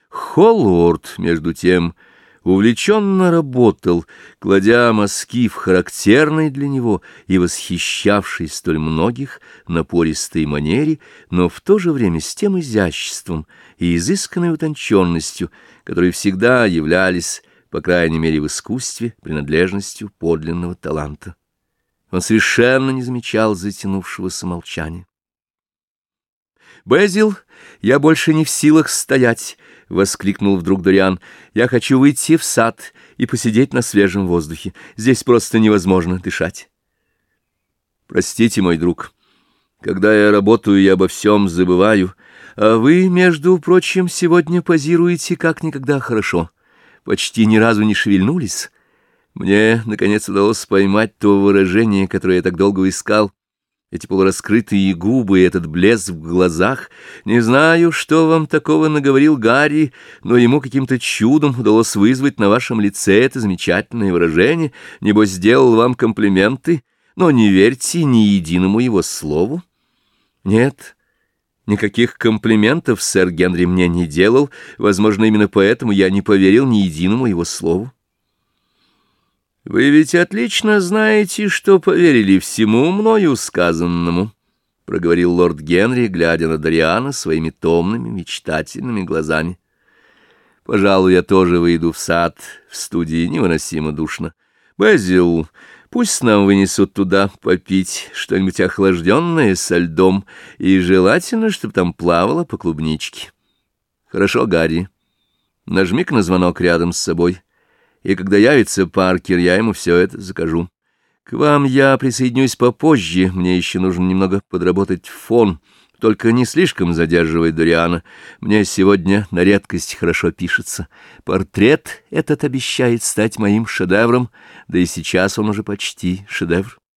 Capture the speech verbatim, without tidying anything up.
Холлорд, между тем, увлеченно работал, кладя мазки в характерной для него и восхищавшей столь многих напористой манере, но в то же время с тем изяществом и изысканной утонченностью, которые всегда являлись, по крайней мере в искусстве, принадлежностью подлинного таланта. Он совершенно не замечал затянувшегося молчания. «Безил, я больше не в силах стоять!» — воскликнул вдруг Дориан. «Я хочу выйти в сад и посидеть на свежем воздухе. Здесь просто невозможно дышать». «Простите, мой друг, когда я работаю, я обо всем забываю, а вы, между прочим, сегодня позируете как никогда хорошо. Почти ни разу не шевельнулись. Мне, наконец, удалось поймать то выражение, которое я так долго искал. Эти полураскрытые губы и этот блеск в глазах. Не знаю, что вам такого наговорил Гарри, но ему каким-то чудом удалось вызвать на вашем лице это замечательное выражение. Небось, сделал вам комплименты, но не верьте ни единому его слову. Нет, никаких комплиментов сэр Генри мне не делал. Возможно, именно поэтому я не поверил ни единому его слову. «Вы ведь отлично знаете, что поверили всему мною сказанному», — проговорил лорд Генри, глядя на Дориана своими томными, мечтательными глазами. «Пожалуй, я тоже выйду в сад, в студии невыносимо душно. Безил, пусть нам вынесут туда попить что-нибудь охлажденное со льдом, и желательно, чтобы там плавало по клубничке. Хорошо, Гарри, нажми-ка на звонок рядом с собой». И когда явится Паркер, я ему все это закажу. К вам я присоединюсь попозже, мне еще нужно немного подработать фон, только не слишком задерживай Дориана. Мне сегодня на редкость хорошо пишется. Портрет этот обещает стать моим шедевром, да и сейчас он уже почти шедевр.